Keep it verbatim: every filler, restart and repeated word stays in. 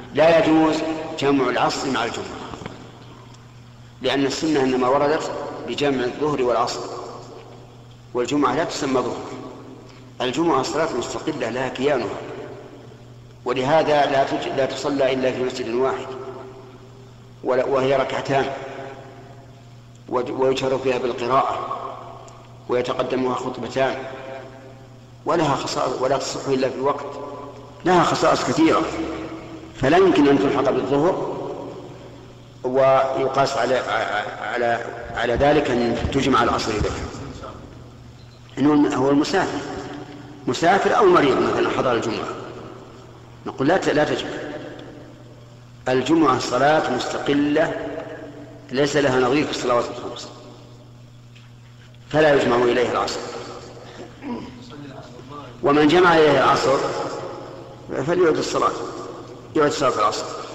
لا يجوز جمع العصر مع الجمعة، لأن السنة إنما وردت بجمع الظهر والعصر، والجمعة لا تسمى ظهر. الجمعة صلاة مستقلة لها كيانها، ولهذا لا, لا تصلى إلا في مسجد واحد، وهي ركعتان ويجهر فيها بالقراءة ويتقدمها خطبتان، ولها خصائص ولا تصح إلا في الوقت، لها خصائص كثيرة، فلا يمكن أن تلحق بالظهر ويقاس على على على ذلك أن تجمع العصر بها. إنه هو المسافر مسافر أو مريض مثلا حضر الجمعة، نقول لا لا تجمع. الجمعة صلاة مستقلة ليس لها نظير في الصلوات الخمس، فلا يجمع إليه العصر. ومن جمع إليه العصر فليعد الصلاة، يعد صلاة العصر.